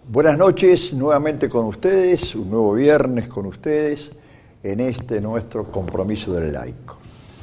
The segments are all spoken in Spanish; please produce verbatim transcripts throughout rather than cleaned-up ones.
Buenas noches, nuevamente con ustedes, un nuevo viernes con ustedes, en este nuestro compromiso del laico.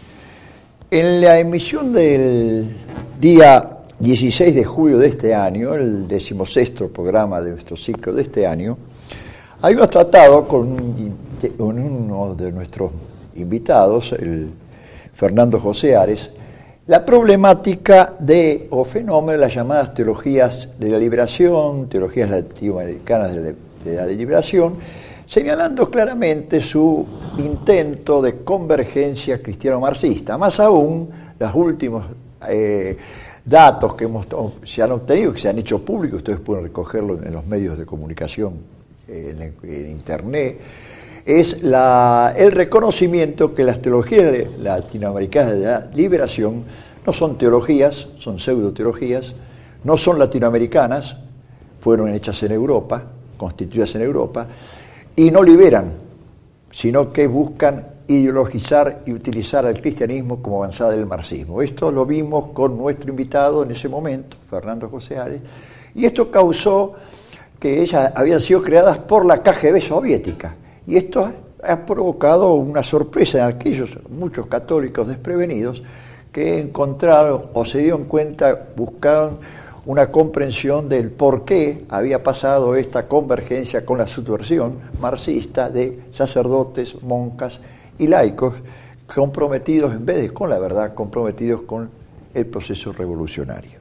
En la emisión del día dieciséis de julio de este año, el decimosexto programa de nuestro ciclo de este año, habíamos tratado con uno de nuestros invitados, el Fernando José Ares, la problemática de o fenómeno de las llamadas teologías de la liberación, teologías latinoamericanas de la, de la liberación, señalando claramente su intento de convergencia cristiano-marxista. Más aún, los últimos eh, datos que hemos, se han obtenido, que se han hecho públicos, ustedes pueden recogerlo en los medios de comunicación, eh, en, en Internet, es la, el reconocimiento que las teologías latinoamericanas de la liberación no son teologías, son pseudo-teologías, no son latinoamericanas, fueron hechas en Europa, constituidas en Europa, y no liberan, sino que buscan ideologizar y utilizar al cristianismo como avanzada del marxismo. Esto lo vimos con nuestro invitado en ese momento, Fernando José Ares, y esto causó que ellas habían sido creadas por la K G B soviética. Y esto ha provocado una sorpresa en aquellos, muchos católicos desprevenidos, que encontraron o se dieron cuenta, buscaron una comprensión del por qué había pasado esta convergencia con la subversión marxista de sacerdotes, monjas y laicos comprometidos, en vez de con la verdad, comprometidos con el proceso revolucionario.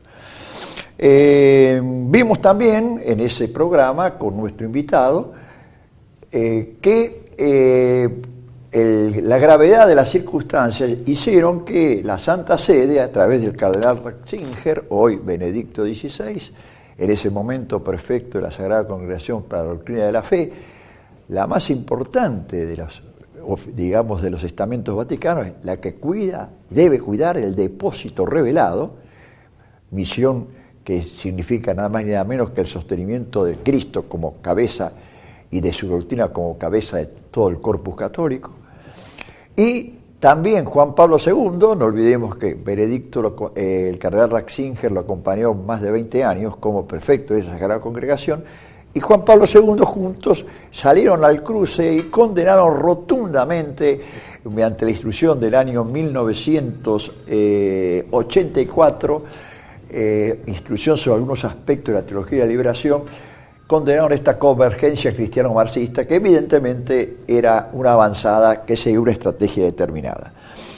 Eh, vimos también en ese programa con nuestro invitado Eh, que eh, el, la gravedad de las circunstancias hicieron que la Santa Sede, a través del cardenal Ratzinger, hoy Benedicto dieciséis, en ese momento prefecto de la Sagrada Congregación para la Doctrina de la Fe, la más importante de los, digamos, de los estamentos vaticanos, la que cuida, debe cuidar el depósito revelado, misión que significa nada más ni nada menos que el sostenimiento de Cristo como cabeza y de su doctrina como cabeza de todo el corpus católico. Y también Juan Pablo segundo, no olvidemos que Benedicto, lo, eh, el cardenal Ratzinger lo acompañó más de veinte años como prefecto de esa Sagrada Congregación, y Juan Pablo segundo juntos salieron al cruce y condenaron rotundamente, mediante la instrucción del año mil novecientos ochenta y cuatro, eh, instrucción sobre algunos aspectos de la teología de la liberación, condenaron esta convergencia cristiano-marxista, que evidentemente era una avanzada que seguía una estrategia determinada.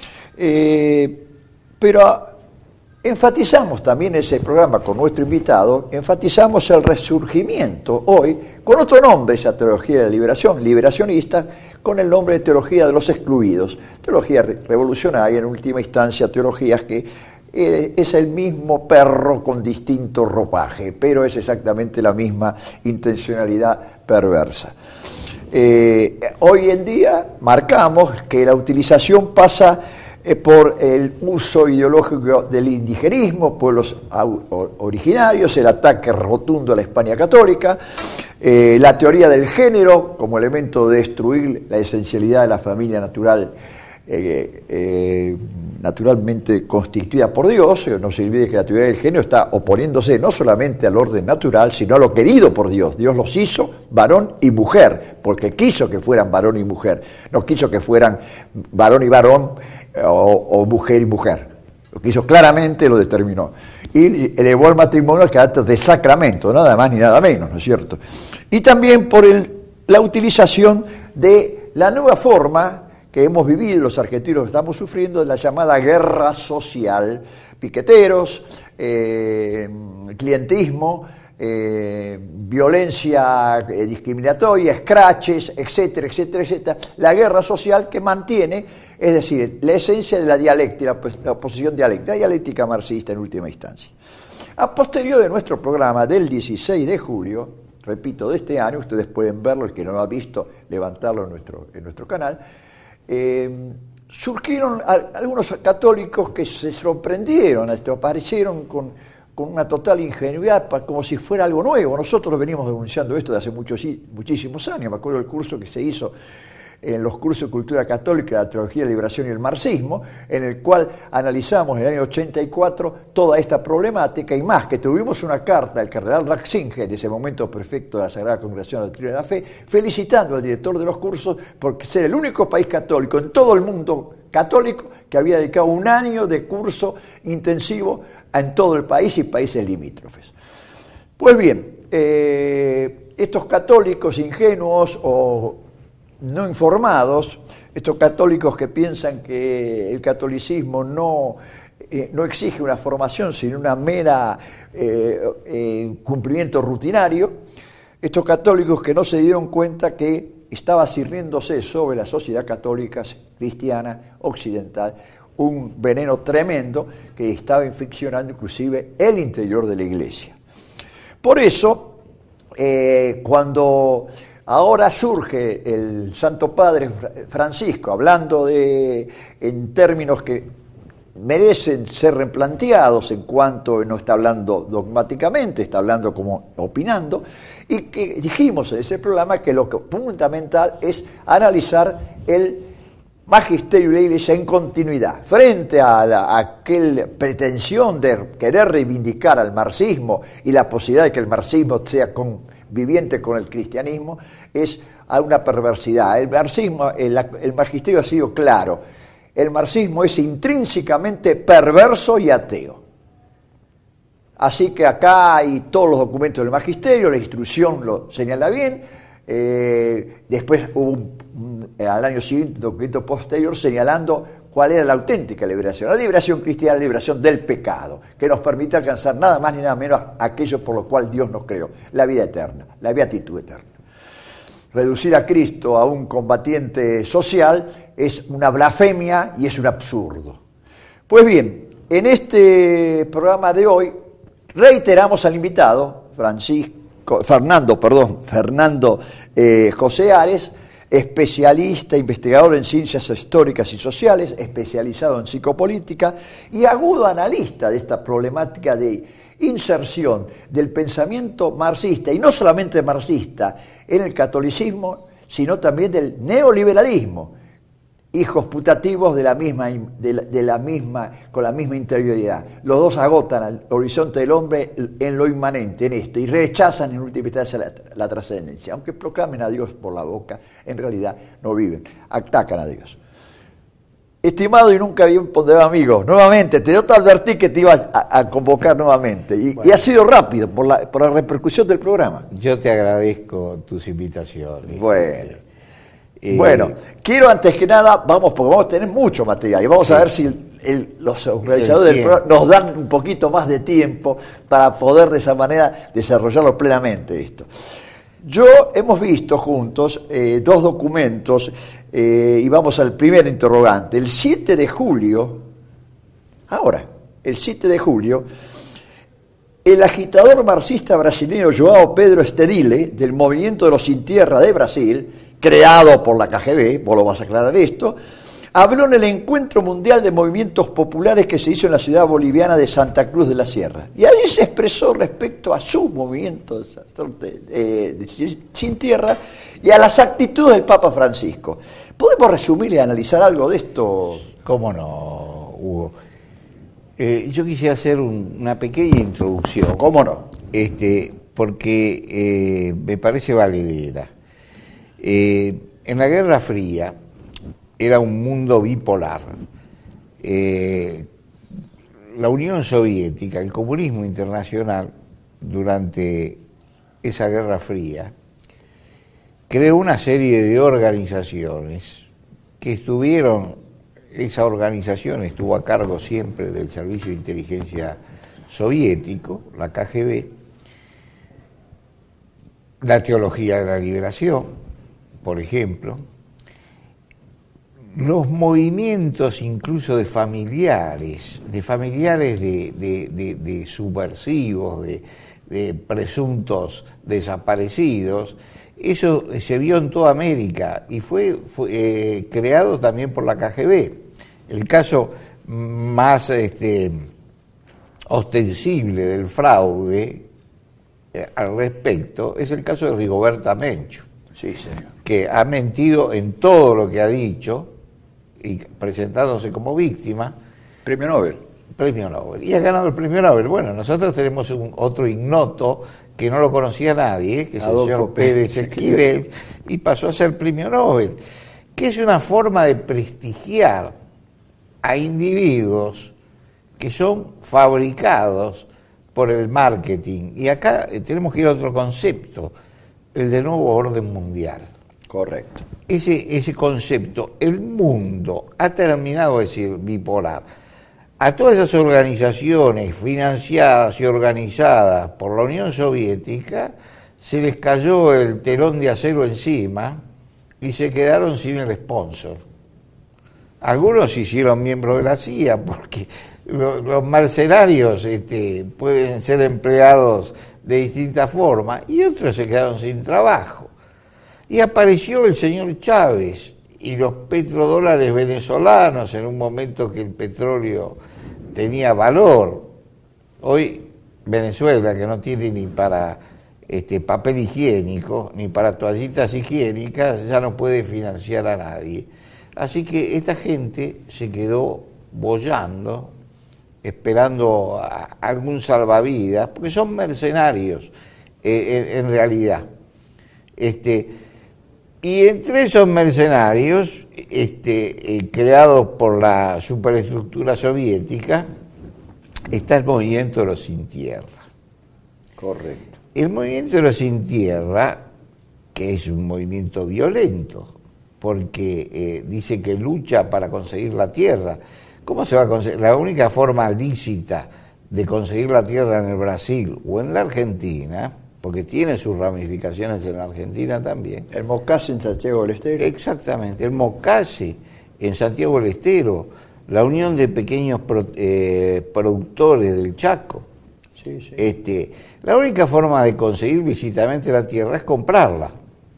Eh, pero enfatizamos también en ese programa con nuestro invitado, enfatizamos el resurgimiento hoy, con otro nombre, esa teología de la liberación, liberacionista, con el nombre de teología de los excluidos, teología revolucionaria, en última instancia, teologías que es el mismo perro con distinto ropaje, pero es exactamente la misma intencionalidad perversa. Eh, hoy en día marcamos que la utilización pasa eh, por el uso ideológico del indigenismo, pueblos originarios, el ataque rotundo a la España católica, eh, la teoría del género como elemento de destruir la esencialidad de la familia natural, Eh, eh, naturalmente constituida por Dios. No se olvide que la teoría del género está oponiéndose no solamente al orden natural, sino a lo querido por Dios. Dios los hizo varón y mujer, porque quiso que fueran varón y mujer, no quiso que fueran varón y varón o, o mujer y mujer. Lo quiso claramente, lo determinó. Y elevó al matrimonio al carácter de sacramento, nada más ni nada menos, ¿no es cierto? Y también por el, la utilización de la nueva forma que hemos vivido, los argentinos que estamos sufriendo, de la llamada guerra social, piqueteros, eh, clientismo, eh, violencia eh, discriminatoria, escraches, etcétera, etcétera, etcétera. La guerra social que mantiene, es decir, la esencia de la dialéctica, la oposición dialéctica, la dialéctica marxista en última instancia. A posterior de nuestro programa del dieciséis de julio, repito, de este año, ustedes pueden verlo, el que no lo ha visto, levantarlo en nuestro, en nuestro canal, Eh, surgieron a, algunos católicos que se sorprendieron, esto, aparecieron con, con una total ingenuidad, como si fuera algo nuevo. Nosotros venimos denunciando esto de hace muchos, muchísimos años. Me acuerdo del curso que se hizo en los cursos de cultura católica, la teología de la liberación y el marxismo, en el cual analizamos en el año ochenta y cuatro toda esta problemática y más, que tuvimos una carta del cardenal Ratzinger, en ese momento prefecto de la Sagrada Congregación de la Doctrina de la Fe, felicitando al director de los cursos por ser el único país católico en todo el mundo católico que había dedicado un año de curso intensivo en todo el país y países limítrofes. Pues bien, eh, estos católicos ingenuos o no informados, estos católicos que piensan que el catolicismo no, eh, no exige una formación, sino una mera eh, eh, cumplimiento rutinario, estos católicos que no se dieron cuenta que estaba sirviéndose sobre la sociedad católica cristiana occidental un veneno tremendo que estaba infeccionando inclusive el interior de la Iglesia. Por eso, eh, cuando ahora surge el Santo Padre Francisco hablando de, en términos que merecen ser replanteados en cuanto no está hablando dogmáticamente, está hablando como opinando, y que dijimos en ese programa que lo que fundamental es analizar el magisterio de la Iglesia en continuidad, frente a, la, a aquel pretensión de querer reivindicar al marxismo y la posibilidad de que el marxismo sea conviviente con el cristianismo, es a una perversidad. El marxismo, el, el magisterio ha sido claro, el marxismo es intrínsecamente perverso y ateo. Así que acá hay todos los documentos del magisterio, la instrucción lo señala bien. Eh, después hubo un, un, al año siguiente un documento posterior señalando cuál era la auténtica liberación, la liberación cristiana, la liberación del pecado, que nos permite alcanzar nada más ni nada menos aquello por lo cual Dios nos creó, la vida eterna, la beatitud eterna. Reducir a Cristo a un combatiente social es una blasfemia y es un absurdo. Pues bien, en este programa de hoy reiteramos al invitado, Francisco Fernando, perdón, Fernando eh, José Ares, especialista, investigador en ciencias históricas y sociales, especializado en psicopolítica y agudo analista de esta problemática de inserción del pensamiento marxista, y no solamente marxista, en el catolicismo, sino también del neoliberalismo, hijos putativos de la misma, de la, de la misma, con la misma interioridad. Los dos agotan al horizonte del hombre en lo inmanente, en esto, y rechazan en última instancia la, la trascendencia. Aunque proclamen a Dios por la boca, en realidad no viven, atacan a Dios. Estimado y nunca bien ponderado amigo, nuevamente, te te advertí que te iba a, a convocar nuevamente, y, bueno, y ha sido rápido por la, por la repercusión del programa. Yo te agradezco tus invitaciones. Bueno. Eh, bueno, quiero antes que nada, vamos, porque vamos a tener mucho material y vamos sí. a ver si el, el, los organizadores del programa nos dan un poquito más de tiempo para poder de esa manera desarrollarlo plenamente esto. Yo hemos visto juntos eh, dos documentos eh, y vamos al primer interrogante. El siete de julio, ahora, el siete de julio, el agitador marxista brasileño João Pedro Stedile, del Movimiento de los Sin Tierra de Brasil, creado por la K G B, vos lo vas a aclarar esto, habló en el Encuentro Mundial de Movimientos Populares que se hizo en la ciudad boliviana de Santa Cruz de la Sierra. Y allí se expresó respecto a su movimiento de, de, de Sin Tierra y a las actitudes del Papa Francisco. ¿Podemos resumir y analizar algo de esto? ¿Cómo no, Hugo? Eh, yo quisiera hacer un, una pequeña introducción. ¿Cómo no? Este, porque eh, me parece valedera. Eh, en la Guerra Fría era un mundo bipolar. Eh, la Unión Soviética, el comunismo internacional, durante esa Guerra Fría, creó una serie de organizaciones que estuvieron, esa organización estuvo a cargo siempre del Servicio de Inteligencia Soviético, la K G B, la Teología de la Liberación, por ejemplo, los movimientos incluso de familiares, de familiares de, de, de, de subversivos, de, de presuntos desaparecidos, eso se vio en toda América y fue, fue eh, creado también por la K G B. El caso más este, ostensible del fraude eh, al respecto es el caso de Rigoberta Menchú. Sí, señor. Que ha mentido en todo lo que ha dicho y presentándose como víctima. Premio Nobel. Premio Nobel. Y ha ganado el premio Nobel. Bueno, nosotros tenemos un, otro ignoto que no lo conocía nadie, que es el señor Pérez Esquivel, y pasó a ser premio Nobel, que es una forma de prestigiar a individuos que son fabricados por el marketing. Y acá tenemos que ir a otro concepto, el de nuevo orden mundial. Correcto. Ese, ese concepto, el mundo ha terminado de ser bipolar. A todas esas organizaciones financiadas y organizadas por la Unión Soviética se les cayó el telón de acero encima y se quedaron sin el sponsor. Algunos se hicieron miembros de la C I A porque lo, los mercenarios este, pueden ser empleados de distintas formas y otros se quedaron sin trabajo. Y apareció el señor Chávez y los petrodólares venezolanos en un momento que el petróleo tenía valor. Hoy Venezuela, que no tiene ni para este, papel higiénico, ni para toallitas higiénicas, ya no puede financiar a nadie. Así que esta gente se quedó boyando, esperando a algún salvavidas, porque son mercenarios eh, en, en realidad. Este, y entre esos mercenarios, este, eh, creados por la superestructura soviética, está el movimiento de los sin tierra. Correcto. El movimiento de los sin tierra, que es un movimiento violento, porque eh, dice que lucha para conseguir la tierra. ¿Cómo se va a conseguir? La única forma lícita de conseguir la tierra en el Brasil o en la Argentina, porque tiene sus ramificaciones en la Argentina también. El Mocase en Santiago del Estero. Exactamente, el Mocase en Santiago del Estero, la Unión de Pequeños Pro, eh, Productores del Chaco. Sí, sí. Este, la única forma de conseguir lícitamente la tierra es comprarla.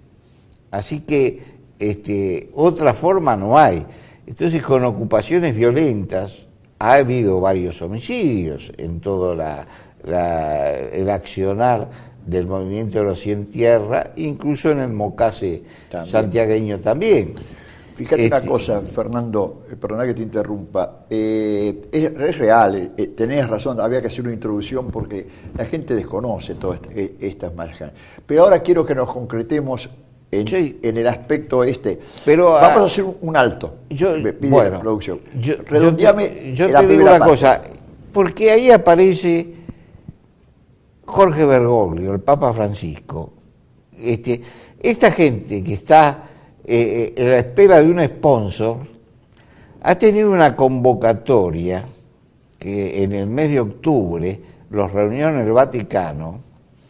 Así que este, otra forma no hay. Entonces, con ocupaciones violentas ha habido varios homicidios en todo la, la, el accionar del movimiento de los sin tierra, incluso en el Mocase también. Santiagueño también. Fíjate este, una cosa, Fernando, eh, perdona que te interrumpa, eh, es, es real, eh, tenés razón, había que hacer una introducción porque la gente desconoce todas este, estas marcas. Pero ahora quiero que nos concretemos en, sí. en el aspecto este. Pero, Vamos a, a hacer un alto, yo, pide bueno, la producción. Yo, Redondeame yo te, yo te digo una parte. cosa, porque ahí aparece Jorge Bergoglio, el Papa Francisco. Este, esta gente que está eh, en la espera de un sponsor ha tenido una convocatoria que en el mes de octubre los reunió en el Vaticano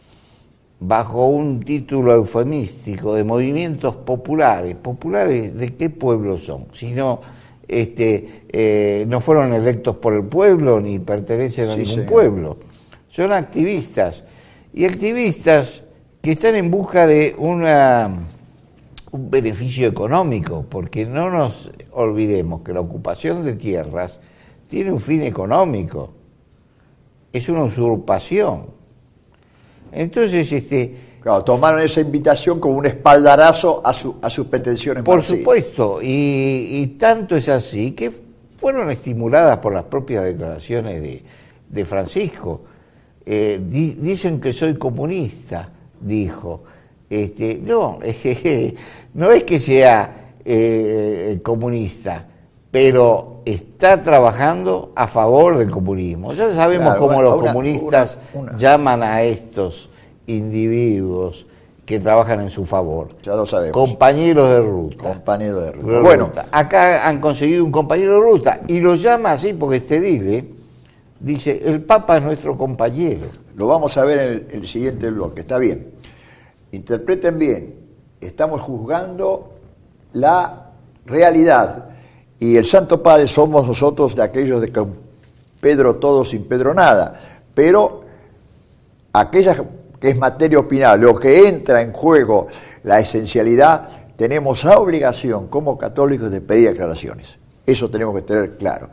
bajo un título eufemístico de movimientos populares. ¿Populares de qué pueblo son? Si no, este, eh, no fueron electos por el pueblo ni pertenecen a sí, ningún señor. pueblo. Son activistas, y activistas que están en busca de una, un beneficio económico, porque no nos olvidemos que la ocupación de tierras tiene un fin económico, es una usurpación. Entonces, este... Claro, tomaron esa invitación como un espaldarazo a, su, a sus pretensiones. Por supuesto, y, y tanto es así que fueron estimuladas por las propias declaraciones de, de Francisco. Eh, di, dicen que soy comunista, dijo. Este, no, eh, no es que sea eh, comunista, pero está trabajando a favor del comunismo. Ya sabemos claro, cómo una, los una, comunistas una, una. llaman a estos individuos que trabajan en su favor. Ya lo sabemos. Compañeros de ruta. Compañeros de ruta. De bueno, ruta. Acá han conseguido un compañero de ruta y lo llama así porque este dile. Dice, el Papa es nuestro compañero. Lo vamos a ver en el, el siguiente bloque, está bien. Interpreten bien, estamos juzgando la realidad y el Santo Padre somos nosotros de aquellos de con Pedro todo sin Pedro nada, pero aquella que es materia opinable, lo que entra en juego, la esencialidad, tenemos la obligación como católicos de pedir aclaraciones. Eso tenemos que tener claro.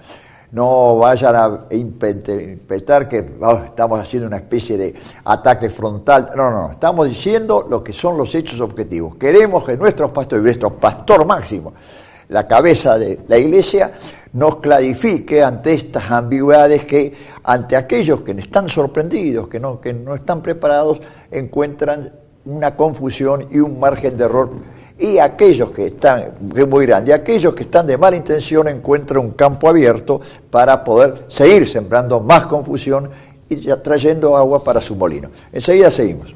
no vayan a interpretar que oh, estamos haciendo una especie de ataque frontal. No, no, no, estamos diciendo lo que son los hechos objetivos. Queremos que nuestros pastores, nuestro pastor máximo, la cabeza de la Iglesia, nos clarifique ante estas ambigüedades que ante aquellos que están sorprendidos, que no, que no están preparados, encuentran una confusión y un margen de error. Y aquellos que están, que es muy grande, aquellos que están de mala intención encuentran un campo abierto para poder seguir sembrando más confusión y ya trayendo agua para su molino. Enseguida seguimos.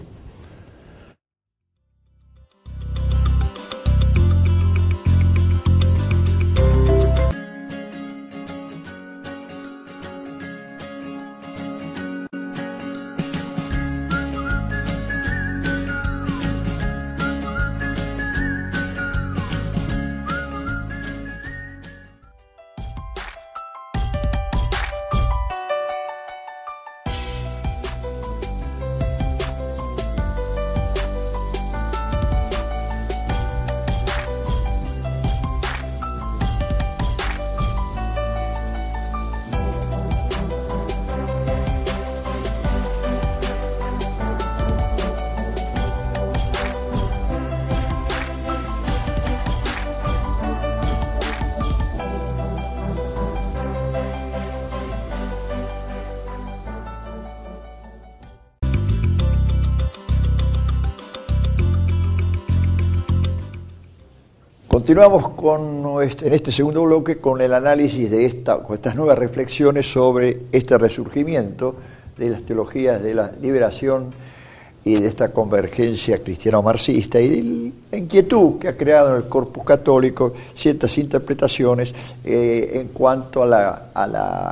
Continuamos con este, en este segundo bloque con el análisis de esta, con estas nuevas reflexiones sobre este resurgimiento de las teologías de la liberación y de esta convergencia cristiano-marxista y de la inquietud que ha creado en el corpus católico ciertas interpretaciones eh, en cuanto a la, a la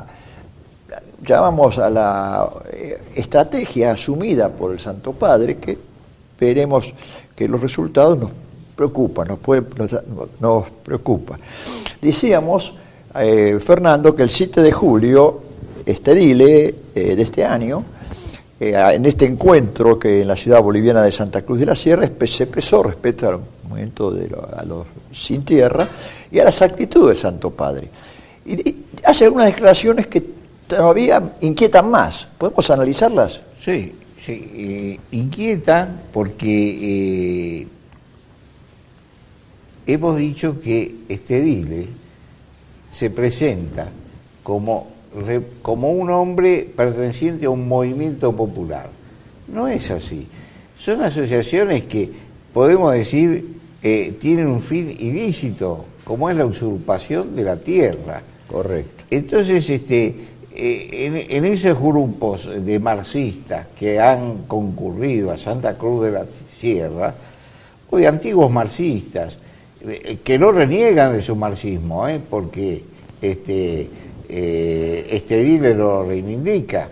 llamamos a la eh, estrategia asumida por el Santo Padre, que veremos que los resultados nos preocupa, nos, puede, nos, nos preocupa. Decíamos, eh, Fernando, que el siete de julio, este edile eh, de este año, eh, en este encuentro que en la ciudad boliviana de Santa Cruz de la Sierra se expresó respecto al movimiento de lo, a los sin tierra y a las actitudes del Santo Padre. Y, y hace algunas declaraciones que todavía inquietan más. ¿Podemos analizarlas? Sí, sí, eh, inquietan porque... Eh, Hemos dicho que este edile se presenta como, como un hombre perteneciente a un movimiento popular. No es así. Son asociaciones que, podemos decir, eh, tienen un fin ilícito, como es la usurpación de la tierra. Correcto. Entonces, este, eh, en, en esos grupos de marxistas que han concurrido a Santa Cruz de la Sierra, o de antiguos marxistas, que no reniegan de su marxismo, ¿eh? porque este, eh, este edile lo reivindica,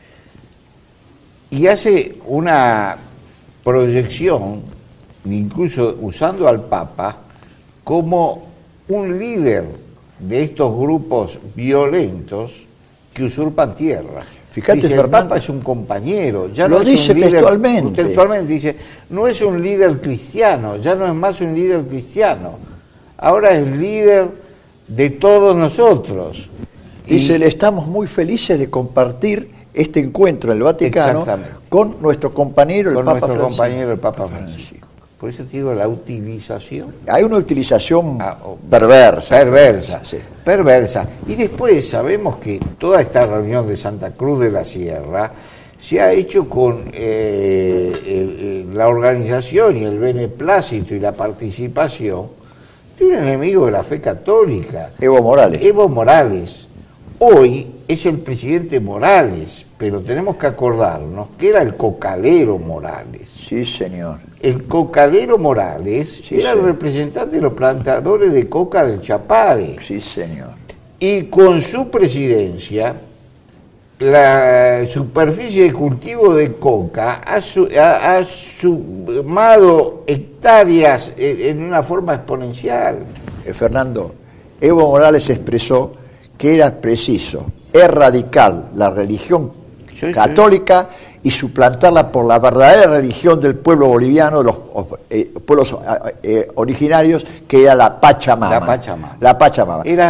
y hace una proyección, incluso usando al Papa, como un líder de estos grupos violentos que usurpan tierra. Fíjate, dice, Fernando, el Papa es un compañero, ya lo no es dice un líder, textualmente. textualmente dice, no es un líder cristiano, ya no es más un líder cristiano, ahora es líder de todos nosotros. Dice, le estamos muy felices de compartir este encuentro en el Vaticano con nuestro compañero el con Papa nuestro Francisco. compañero el Papa Francisco. Por eso te digo la utilización. Hay una utilización ah, oh, perversa. Perversa, sí. perversa. Y después sabemos que toda esta reunión de Santa Cruz de la Sierra se ha hecho con eh, el, el, la organización y el beneplácito y la participación de un enemigo de la fe católica. Evo Morales. Evo Morales. Hoy es el presidente Morales, pero tenemos que acordarnos que era el cocalero Morales. Sí, señor. El cocalero Morales sí, era señor. el representante de los plantadores de coca del Chapare. Sí, señor. Y con su presidencia, la superficie de cultivo de coca ha, su, ha, ha sumado hectáreas en una forma exponencial. Eh, Fernando, Evo Morales expresó que era preciso erradicar la religión sí, católica sí. y suplantarla por la verdadera religión del pueblo boliviano, de los eh, pueblos eh, originarios, que era la Pachamama. La Pachamama. La Pachamama. Era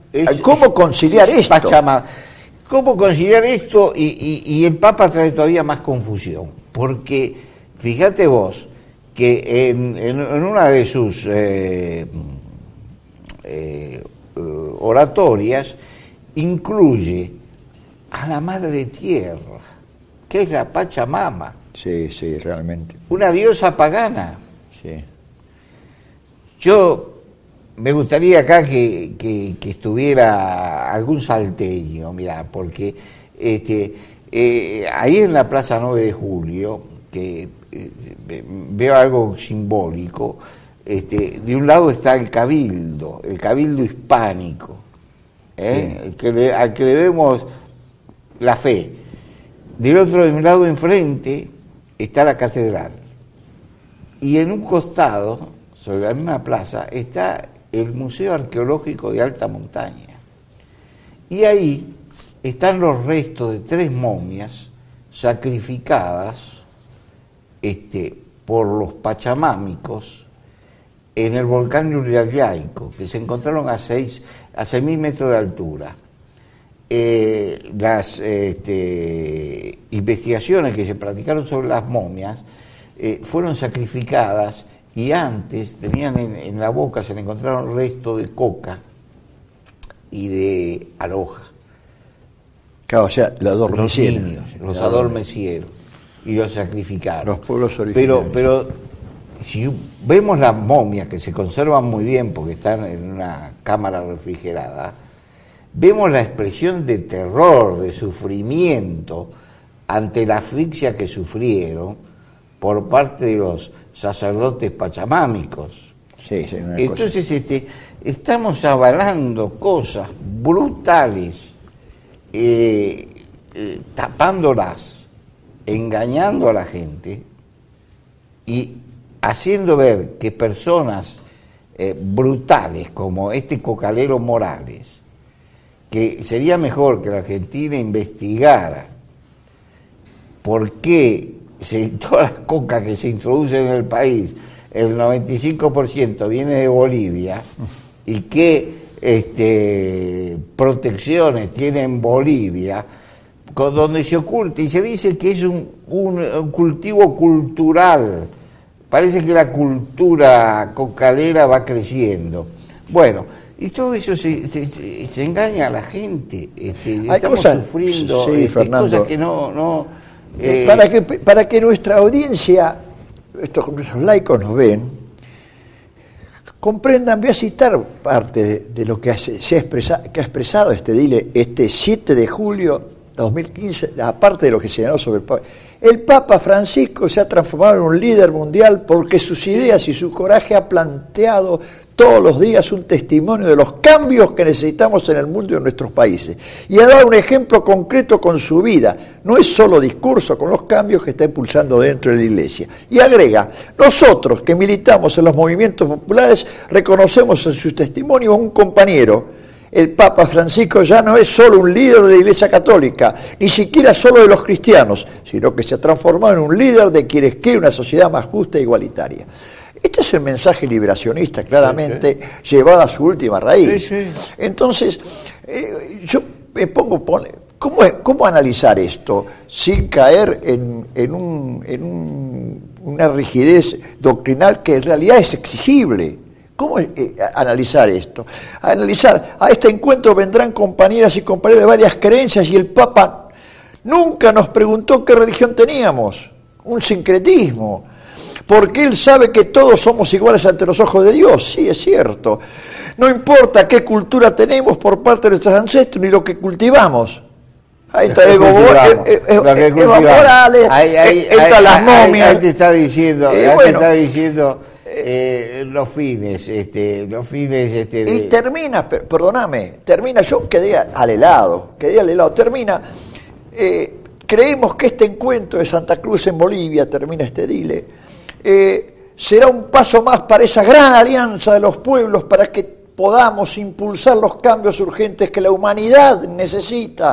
Es, ¿Cómo conciliar esto? Pachamama. ¿Cómo conciliar esto? Y, y, y el Papa trae todavía más confusión, porque fíjate vos que en, en, en una de sus eh, eh, oratorias incluye a la Madre Tierra, que es la Pachamama. Sí, sí, realmente. Una diosa pagana. Sí. Yo me gustaría acá que, que, que estuviera algún salteño, mirá, porque este, eh, ahí en la Plaza nueve de Julio, que eh, veo algo simbólico, este, de un lado está el Cabildo, el Cabildo hispánico, ¿eh? Sí. el que le, al que debemos la fe. Del otro lado enfrente está la catedral. Y en un costado, sobre la misma plaza, está el Museo Arqueológico de Alta Montaña. Y ahí están los restos de tres momias sacrificadas este, por los pachamámicos en el volcán Llullaillaco, que se encontraron a seis a seis mil metros de altura. Eh, las este, investigaciones que se practicaron sobre las momias eh, fueron sacrificadas y antes tenían en, en la boca, se le encontraron restos de coca y de aloja. Claro, o sea, los adormecieron. Los niños, los adormecieron y los sacrificaron. Los pueblos originarios. Pero, pero si vemos las momias, que se conservan muy bien porque están en una cámara refrigerada, vemos la expresión de terror, de sufrimiento ante la asfixia que sufrieron por parte de los sacerdotes pachamámicos. Sí, sí, una Entonces cosa. Este, estamos avalando cosas brutales, eh, eh, tapándolas, engañando a la gente y haciendo ver que personas eh, brutales como este cocalero Morales, que sería mejor que la Argentina investigara por qué se, todas las cocas que se introducen en el país, el noventa y cinco por ciento viene de Bolivia, y qué este, protecciones tiene en Bolivia, con, donde se oculta y se dice que es un, un, un cultivo cultural. Parece que la cultura cocalera va creciendo. Bueno, y todo eso se, se, se, se engaña a la gente. Este, Hay estamos cosas, sufriendo sí, este, Fernando, cosas que no... no eh, eh, para, que, para que nuestra audiencia, estos, estos laicos nos ven, comprendan, voy a citar parte de, de lo que, hace, se ha expresa, que ha expresado este Dile este siete de julio de dos mil quince, aparte de lo que señaló sobre el Papa. El Papa Francisco se ha transformado en un líder mundial porque sus ideas y su coraje ha planteado todos los días un testimonio de los cambios que necesitamos en el mundo y en nuestros países. Y ha dado un ejemplo concreto con su vida. No es solo discurso con los cambios que está impulsando dentro de la Iglesia. Y agrega, nosotros que militamos en los movimientos populares reconocemos en su testimonio a un compañero. El Papa Francisco ya no es solo un líder de la Iglesia Católica, ni siquiera solo de los cristianos, sino que se ha transformado en un líder de quienes quieren una sociedad más justa e igualitaria. Este es el mensaje liberacionista, claramente, sí, sí. llevado a su última raíz. Sí, sí. Entonces, eh, yo me pongo, pone, ¿cómo, ¿cómo analizar esto sin caer en, en, un, en un, una rigidez doctrinal que en realidad es exigible? ¿Cómo eh, analizar esto? Analizar, a este encuentro vendrán compañeras y compañeros de varias creencias y el Papa nunca nos preguntó qué religión teníamos, un sincretismo, porque él sabe que todos somos iguales ante los ojos de Dios, sí, es cierto. No importa qué cultura tenemos por parte de nuestros ancestros ni lo que cultivamos. Ahí está Evo Morales, ahí están las momias. Ahí te está diciendo, eh, ahí bueno, te está diciendo... Eh, los fines, este, los fines, este, de... y termina, per, perdóname, termina, yo quedé al helado, quedé al helado, termina, eh, creemos que este encuentro de Santa Cruz en Bolivia, termina este Dile, eh, será un paso más para esa gran alianza de los pueblos para que podamos impulsar los cambios urgentes que la humanidad necesita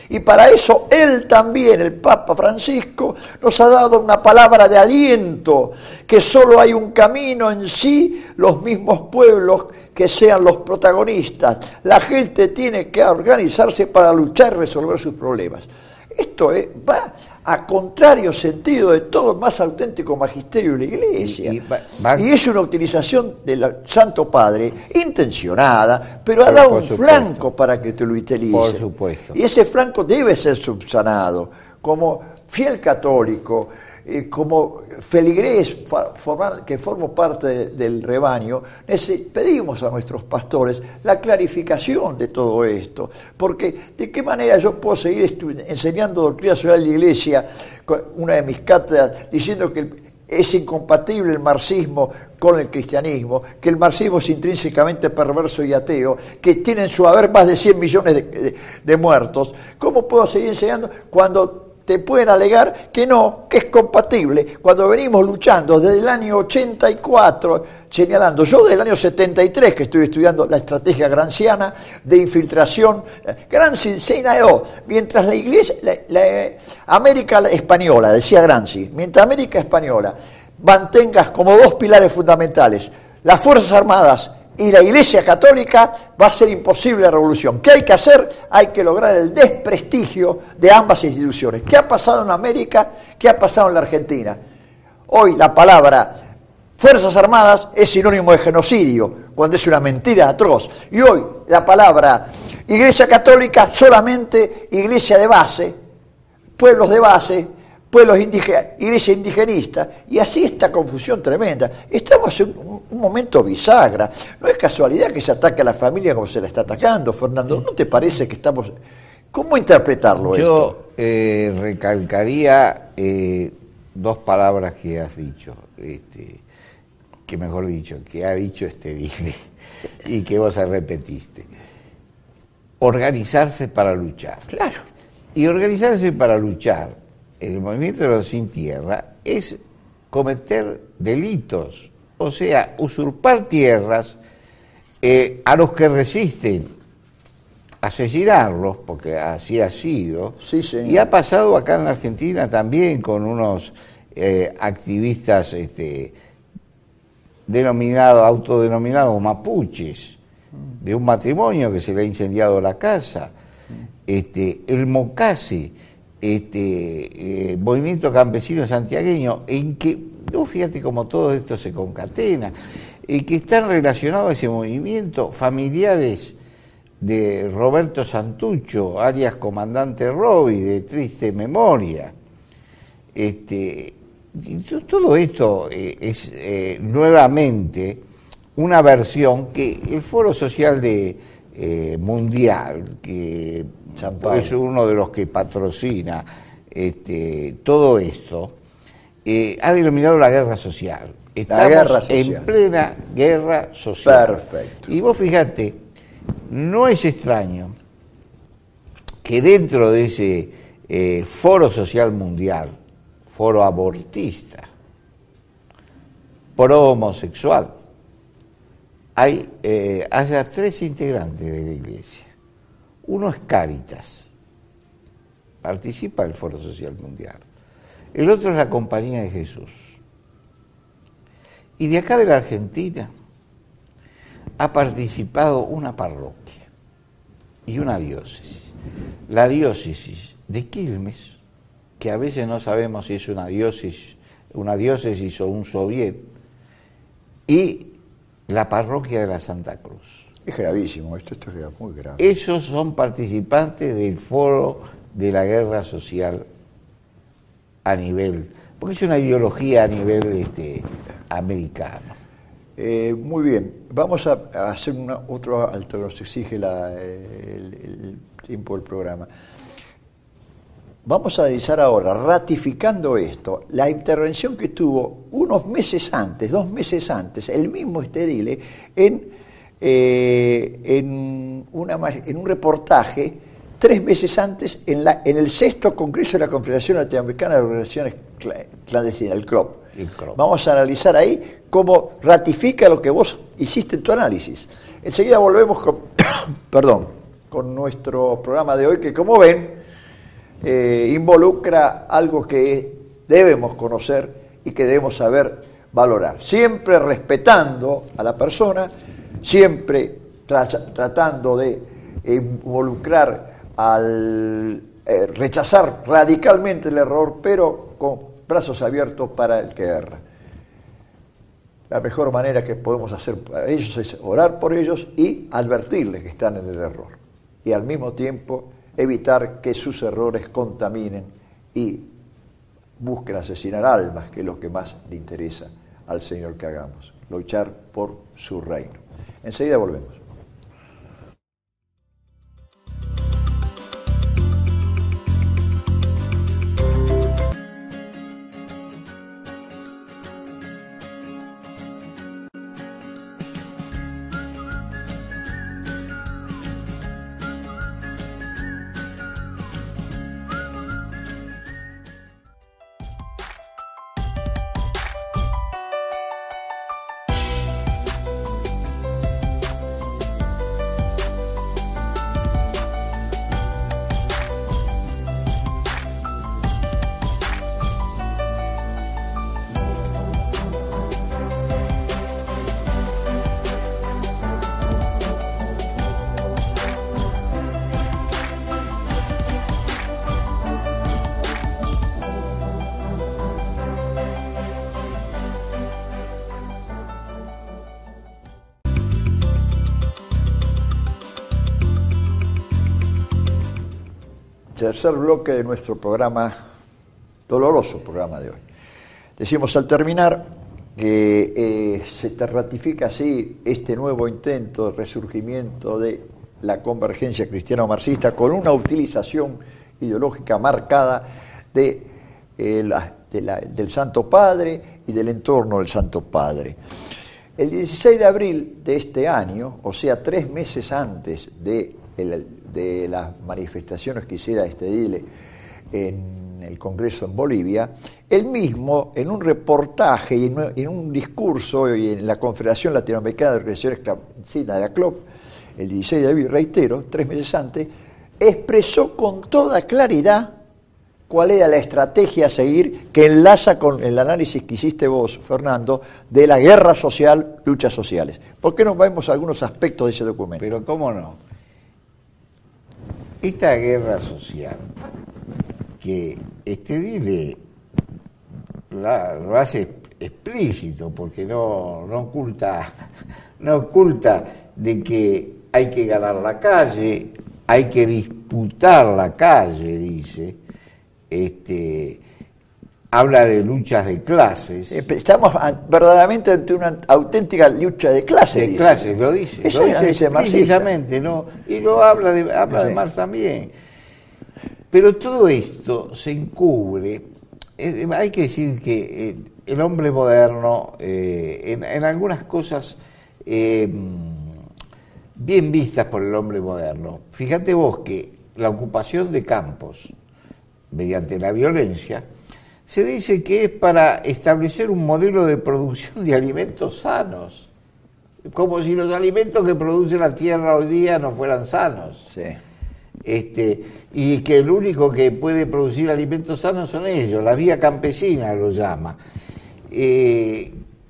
Y para eso él también, el Papa Francisco, nos ha dado una palabra de aliento, que solo hay un camino en sí, los mismos pueblos que sean los protagonistas. La gente tiene que organizarse para luchar y resolver sus problemas. Esto es, va a contrario sentido de todo el más auténtico magisterio de la Iglesia. Y, y, va, va, y es una utilización del Santo Padre intencionada, pero, pero ha dado un supuesto. flanco para que te lo utilice. Por supuesto. Y ese flanco debe ser subsanado. Como fiel católico, eh, como feligrés formal, que formo parte de, del rebaño, pedimos a nuestros pastores la clarificación de todo esto, porque de qué manera yo puedo seguir enseñando doctrina social de la Iglesia, una de mis cátedras, diciendo que es incompatible el marxismo con el cristianismo, que el marxismo es intrínsecamente perverso y ateo, que tiene en su haber más de cien millones de, de, de muertos. ¿Cómo puedo seguir enseñando cuando te pueden alegar que no, que es compatible, cuando venimos luchando desde el año ochenta y cuatro, señalando, yo desde el año setenta y tres que estoy estudiando la estrategia granciana de infiltración, Gramsci señaló, mientras la Iglesia, la, la América española, decía Gramsci, mientras América española mantengas como dos pilares fundamentales, las Fuerzas Armadas y la Iglesia Católica, va a ser imposible la revolución. ¿Qué hay que hacer? Hay que lograr el desprestigio de ambas instituciones. ¿Qué ha pasado en América? ¿Qué ha pasado en la Argentina? Hoy la palabra Fuerzas Armadas es sinónimo de genocidio, cuando es una mentira atroz. Y hoy la palabra Iglesia Católica solamente iglesia de base, pueblos de base, pueblos indígenas, iglesia indigenista, y así esta confusión tremenda. Estamos en un, un momento bisagra. No es casualidad que se ataque a la familia como se la está atacando, Fernando. ¿No te parece que estamos... ¿Cómo interpretarlo Yo, esto? Yo eh, recalcaría eh, dos palabras que has dicho, este, que mejor dicho, que ha dicho este Dile, y que vos repetiste. Organizarse para luchar. Claro. Y organizarse para luchar, el movimiento de los sin tierra, es cometer delitos, o sea, usurpar tierras eh, a los que resisten, asesinarlos, porque así ha sido, sí, señor. Y ha pasado acá en la Argentina también con unos eh, activistas este, denominados, autodenominados mapuches, de un matrimonio que se le ha incendiado la casa, este, el Mocase, Este, eh, movimiento campesino santiagueño, en que, no, fíjate cómo todo esto se concatena, en que están relacionados a ese movimiento familiares de Roberto Santucho, alias Comandante Roby, de triste memoria. Este, todo esto eh, es eh, nuevamente una versión que el Foro Social de, eh, Mundial, que es uno de los que patrocina este, todo esto, eh, ha denominado la guerra social. Estamos la guerra social. en plena guerra social. Perfecto. Y vos fíjate, no es extraño que dentro de ese eh, Foro Social Mundial, foro abortista, pro homosexual, hay, eh, haya tres integrantes de la Iglesia. Uno es Cáritas, participa del Foro Social Mundial. El otro es la Compañía de Jesús. Y de acá de la Argentina ha participado una parroquia y una diócesis. La diócesis de Quilmes, que a veces no sabemos si es una diócesis, una diócesis o un soviet, y la parroquia de la Santa Cruz. Es gravísimo, esto, esto es muy grave. Esos son participantes del foro de la guerra social a nivel, porque es una ideología a nivel este, americano. Eh, muy bien, vamos a, a hacer una, otro alto, nos exige la, el, el tiempo del programa. Vamos a analizar ahora, ratificando esto, la intervención que tuvo unos meses antes, dos meses antes, el mismo Estedile, en, eh, en, una, en un reportaje, tres meses antes, en, la, en el sexto Congreso de la Confederación Latinoamericana de Organizaciones Clandestinas, el C L O P. El C L O P. Vamos a analizar ahí cómo ratifica lo que vos hiciste en tu análisis. Enseguida volvemos con, perdón, con nuestro programa de hoy, que como ven, eh, involucra algo que debemos conocer y que debemos saber valorar, siempre respetando a la persona, siempre tra- tratando de involucrar al eh, rechazar radicalmente el error, pero con brazos abiertos para el que erra. La mejor manera que podemos hacer para ellos es orar por ellos y advertirles que están en el error. Y al mismo tiempo evitar que sus errores contaminen y busquen asesinar almas, que es lo que más le interesa al Señor que hagamos. Luchar por su reino. Enseguida volvemos. Tercer bloque de nuestro programa, doloroso programa de hoy. Decimos al terminar que eh, se te ratifica así este nuevo intento de resurgimiento de la convergencia cristiano-marxista con una utilización ideológica marcada de, eh, la, de la, del Santo Padre y del entorno del Santo Padre. El dieciséis de abril de este año, o sea, tres meses antes de el, de las manifestaciones que hiciera este Edile en el Congreso en Bolivia, él mismo, en un reportaje y en, en un discurso y en la Confederación Latinoamericana de Organizaciones Campesinas de la C L O P, el dieciséis de abril, reitero, tres meses antes, expresó con toda claridad cuál era la estrategia a seguir, que enlaza con el análisis que hiciste vos, Fernando, de la guerra social, luchas sociales. ¿Por qué no vemos algunos aspectos de ese documento? Pero cómo no. Esta guerra social, que este Edile la, lo hace explícito, porque no, no oculta, no oculta de que hay que ganar la calle, hay que disputar la calle, dice, este, habla de luchas de clases. Estamos verdaderamente ante una auténtica lucha de clases. De dice. clases, lo dice. Eso lo dice, dice precisamente, ¿no? Y lo habla de, habla sí. de Marx también. Pero todo esto se encubre. Eh, hay que decir que eh, el hombre moderno, eh, en, en algunas cosas eh, bien vistas por el hombre moderno, fíjate vos que la ocupación de campos mediante la violencia, se dice que es para establecer un modelo de producción de alimentos sanos, como si los alimentos que produce la tierra hoy día no fueran sanos. Sí. Este, y que el único que puede producir alimentos sanos son ellos, la vía campesina lo llama. Eh,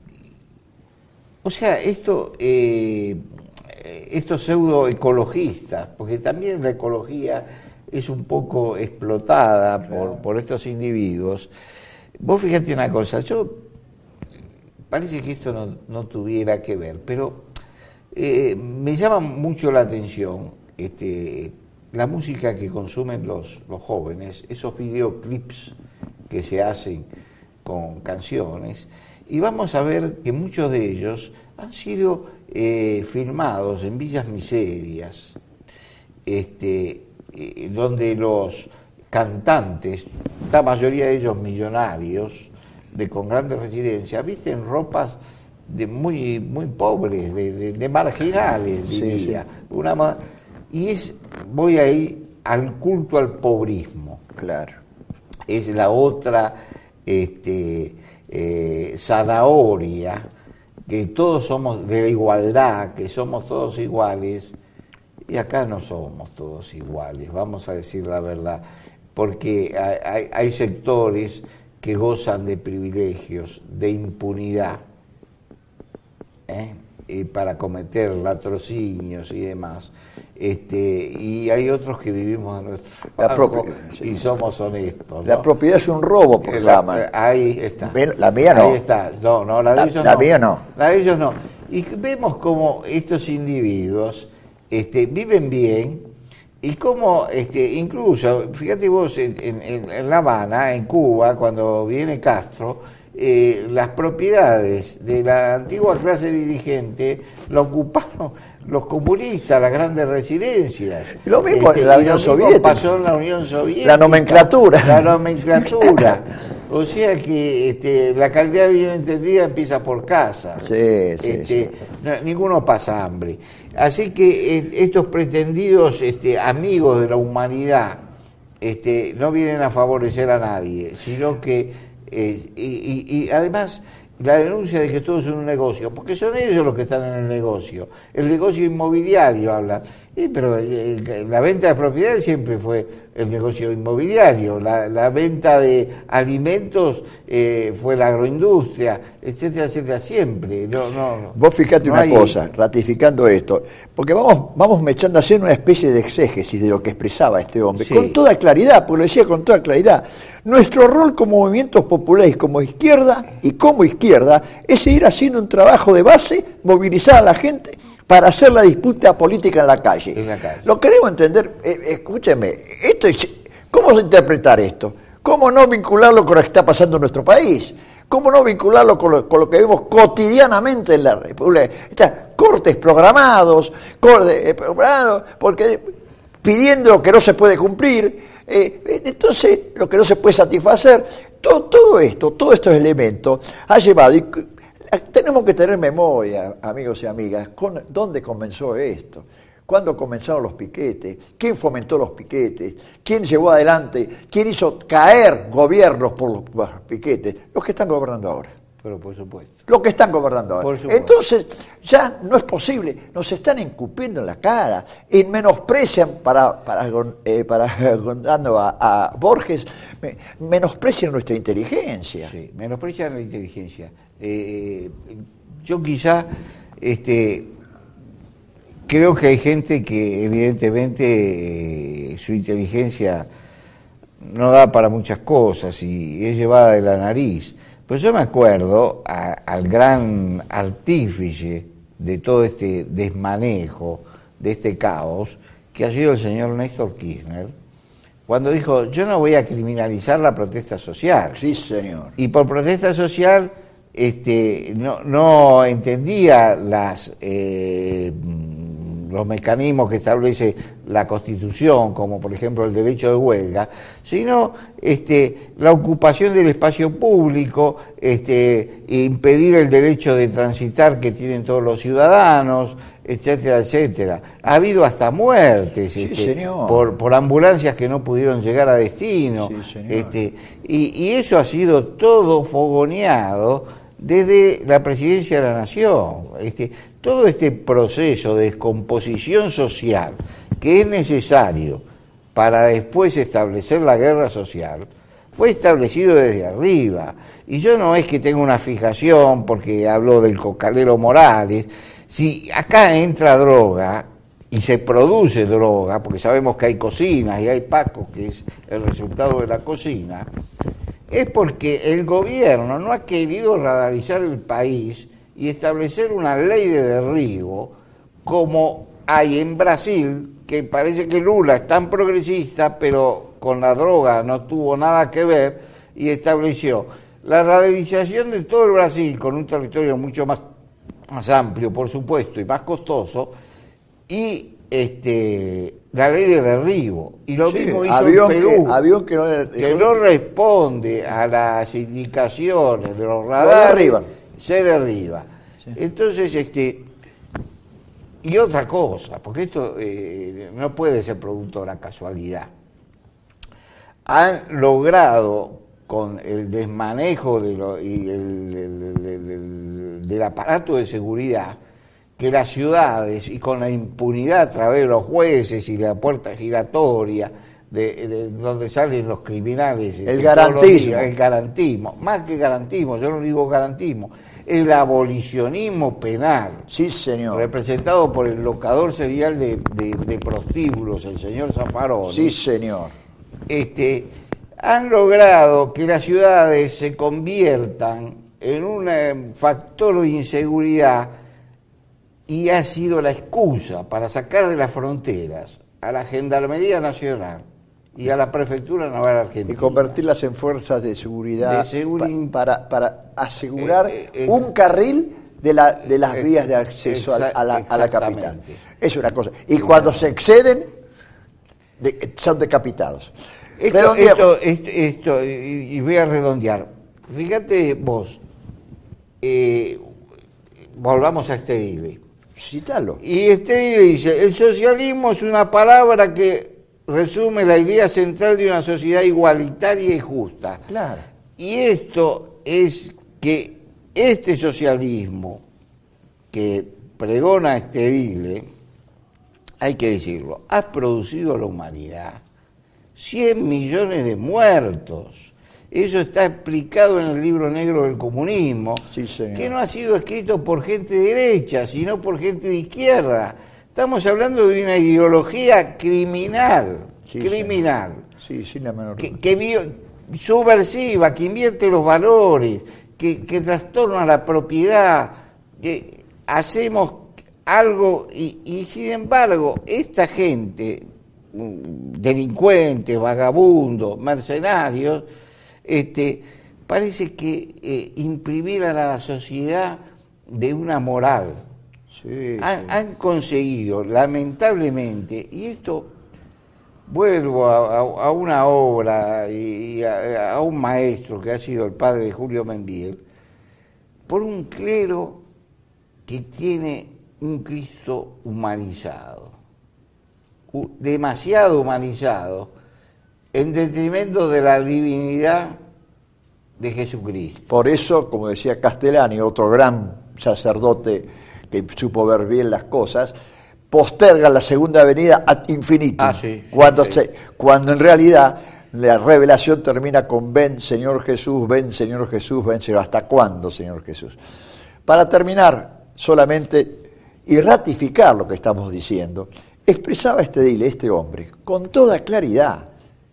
o sea, esto, eh, estos pseudoecologistas, porque también la ecología es un poco explotada por, por estos individuos. Vos fíjate una cosa, yo parece que esto no, no tuviera que ver, pero eh, me llama mucho la atención este, la música que consumen los, los jóvenes, esos videoclips que se hacen con canciones, y vamos a ver que muchos de ellos han sido eh, filmados en villas miserias, este, donde los cantantes, la mayoría de ellos millonarios, de con grandes residencias, visten ropas de muy muy pobres, de, de, de marginales, diría. Sí, sí. Una, y es, voy ahí al culto al pobrismo. Claro. Es la otra este, eh, zanahoria, que todos somos de la igualdad, que somos todos iguales. Y acá no somos todos iguales, vamos a decir la verdad. porque hay, hay sectores que gozan de privilegios, de impunidad, ¿eh? Y para cometer latrocinios y demás, este, y hay otros que vivimos de nuestro trabajo y sí. somos honestos, ¿no? La propiedad es un robo, proclaman. Ahí está. La mía no. Ahí está. No, no, la de la, ellos la no. mía no. La de ellos no. Y vemos cómo estos individuos este, viven bien y cómo, este, incluso, fíjate vos, en, en, en La Habana, en Cuba, cuando viene Castro, Eh, las propiedades de la antigua clase dirigente lo ocuparon los comunistas, las grandes residencias. Lo mismo este, en la Unión Soviética. Pasó en la Unión Soviética. La nomenclatura. La nomenclatura. O sea que este, la calidad bien entendida empieza por casa. Sí, sí, este, sí. No, ninguno pasa hambre. Así que eh, estos pretendidos este, amigos de la humanidad este, no vienen a favorecer a nadie, sino que Eh, y, y, y además la denuncia de que todo es un negocio, porque son ellos los que están en el negocio, el negocio inmobiliario habla, eh, pero eh, la venta de propiedades siempre fue el negocio inmobiliario, la, la venta de alimentos eh, fue la agroindustria, etcétera, etcétera, siempre. No, no, no. Vos fíjate no una hay... cosa, ratificando esto, porque vamos, vamos mechando a hacer una especie de exégesis de lo que expresaba este hombre, sí. con toda claridad, porque lo decía con toda claridad. Nuestro rol como movimientos populares, como izquierda y como izquierda, es seguir haciendo un trabajo de base, movilizar a la gente para hacer la disputa política en la calle. En la calle. Lo queremos entender, eh, escúcheme, esto es, ¿cómo interpretar esto? ¿Cómo no vincularlo con lo que está pasando en nuestro país? ¿Cómo no vincularlo con lo, con lo que vemos cotidianamente en la República? Estas cortes programados, cortes eh, programados, porque pidiendo lo que no se puede cumplir, eh, entonces lo que no se puede satisfacer, todo, todo esto, todos estos elementos ha llevado, y tenemos que tener memoria, amigos y amigas, con dónde comenzó esto. ¿Cuándo comenzaron los piquetes? ¿Quién fomentó los piquetes? ¿Quién llevó adelante? ¿Quién hizo caer gobiernos por los, por los piquetes? Los que están gobernando ahora. Pero por supuesto. Los que están gobernando ahora. Entonces, ya no es posible. Nos están encupiendo en la cara y menosprecian, para, para, eh, para dando a, a Borges, menosprecian nuestra inteligencia. Sí, menosprecian la inteligencia. Eh, yo quizá... este Creo que hay gente que evidentemente eh, su inteligencia no da para muchas cosas y es llevada de la nariz. Pero yo me acuerdo a, al gran artífice de todo este desmanejo, de este caos, que ha sido el señor Néstor Kirchner, cuando dijo, yo no voy a criminalizar la protesta social. Sí, señor. Y por protesta social este, no, no entendía las... Eh, los mecanismos que establece la Constitución, como por ejemplo el derecho de huelga, sino este, la ocupación del espacio público, este, impedir el derecho de transitar que tienen todos los ciudadanos, etcétera, etcétera. Ha habido hasta muertes sí, este, por, por ambulancias que no pudieron llegar a destino, sí, este, y, y eso ha sido todo fogoneado desde la Presidencia de la Nación. Este, todo este proceso de descomposición social que es necesario para después establecer la guerra social, fue establecido desde arriba. Y yo no es que tenga una fijación porque hablo del cocalero Morales. Si acá entra droga y se produce droga, porque sabemos que hay cocinas y hay pacos, que es el resultado de la cocina, es porque el gobierno no ha querido radarizar el país y establecer una ley de derribo como hay en Brasil, que parece que Lula es tan progresista, pero con la droga no tuvo nada que ver, y estableció la radicalización de todo el Brasil con un territorio mucho más, más amplio, por supuesto, y más costoso, y este la ley de derribo. Y lo sí, mismo hizo avión en Perú, que, avión que, no, que no responde a las indicaciones de los radares, de arriba. se derriba. Sí. Entonces, este, y otra cosa, porque esto eh, no puede ser producto de la casualidad. Han logrado, con el desmanejo de lo, y el, el, el, el, el, del aparato de seguridad, que las ciudades, y con la impunidad a través de los jueces y de la puerta giratoria, de, de donde salen los criminales. El garantismo. El garantismo, más que garantismo, yo no digo garantismo, el abolicionismo penal. Sí, señor. Representado por el locador serial de, de, de prostíbulos, el señor Zaffaroni. Sí, señor. Este, han logrado que las ciudades se conviertan en un eh, factor de inseguridad y ha sido la excusa para sacar de las fronteras a la Gendarmería Nacional y a la Prefectura Naval Argentina. Y convertirlas en fuerzas de seguridad, de seguri... pa para, para asegurar eh, eh, un carril de, la, de las eh, vías de acceso a, a, la, a la capital. Es una cosa. Y cuando se exceden, de, son decapitados. Esto, esto, esto, esto, y, y voy a redondear. Fíjate vos, eh, volvamos a Stedile. Cítalo. Y Stedile dice, el socialismo es una palabra que resume la idea central de una sociedad igualitaria y justa. Claro. Y esto es que este socialismo que pregona Stedile, hay que decirlo, ha producido a la humanidad cien millones de muertos. Eso está explicado en el libro negro del comunismo, sí, señor, que no ha sido escrito por gente de derecha, sino por gente de izquierda. Estamos hablando de una ideología criminal, sí, criminal, sí, sin la menor que, que vio, subversiva, que invierte los valores, que, que trastorna la propiedad, que hacemos algo y, y sin embargo esta gente, delincuentes, vagabundos, mercenarios, este, parece que eh, imprimieran a la sociedad de una moral. Sí, han, sí. han conseguido, lamentablemente, y esto vuelvo a, a, a una obra y a, a un maestro que ha sido el padre de Julio Membiel, por un clero que tiene un Cristo humanizado, demasiado humanizado, en detrimento de la divinidad de Jesucristo. Por eso, como decía Castellani, otro gran sacerdote que supo ver bien las cosas, posterga la segunda venida ad infinitum, ah, sí, cuando, sí, se, sí. cuando en realidad la revelación termina con ven Señor Jesús, ven Señor Jesús, ven Señor. ¿Hasta cuándo, Señor Jesús? Para terminar, solamente y ratificar lo que estamos diciendo, expresaba Stedile, este hombre, con toda claridad,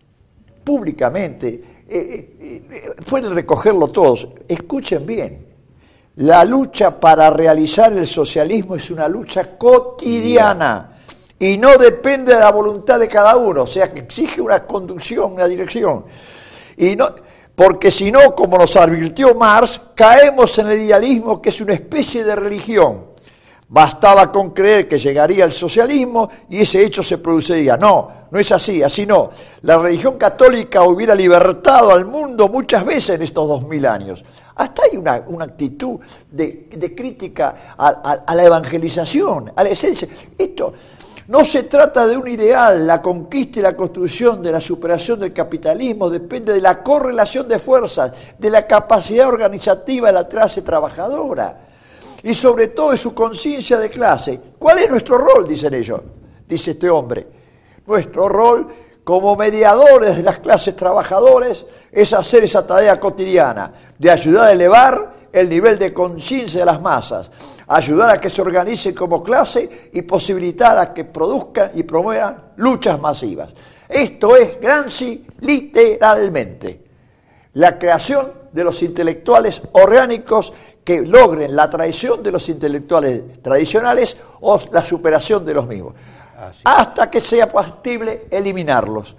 públicamente, eh, eh, pueden recogerlo todos, escuchen bien, la lucha para realizar el socialismo es una lucha cotidiana y no depende de la voluntad de cada uno, o sea que exige una conducción, una dirección, y no, porque si no, como nos advirtió Marx, caemos en el idealismo que es una especie de religión. Bastaba con creer que llegaría el socialismo y ese hecho se produciría. No, no es así, así no. La religión católica hubiera libertado al mundo muchas veces en estos dos mil años. Hasta hay una, una actitud de, de crítica a, a, a la evangelización, a la esencia. Esto no se trata de un ideal, la conquista y la construcción de la superación del capitalismo depende de la correlación de fuerzas, de la capacidad organizativa de la clase trabajadora. Y sobre todo de su conciencia de clase. ¿Cuál es nuestro rol? Dicen ellos, dice este hombre. Nuestro rol como mediadores de las clases trabajadoras es hacer esa tarea cotidiana, de ayudar a elevar el nivel de conciencia de las masas, ayudar a que se organicen como clase y posibilitar a que produzcan y promuevan luchas masivas. Esto es Gramsci literalmente. La creación de los intelectuales orgánicos que logren la traición de los intelectuales tradicionales o la superación de los mismos, Así. hasta que sea factible eliminarlos.